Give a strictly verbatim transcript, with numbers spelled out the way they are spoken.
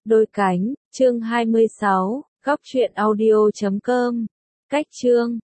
Đôi cánh, chương hai mươi sáu, góc truyện audio chấm com. Cách chương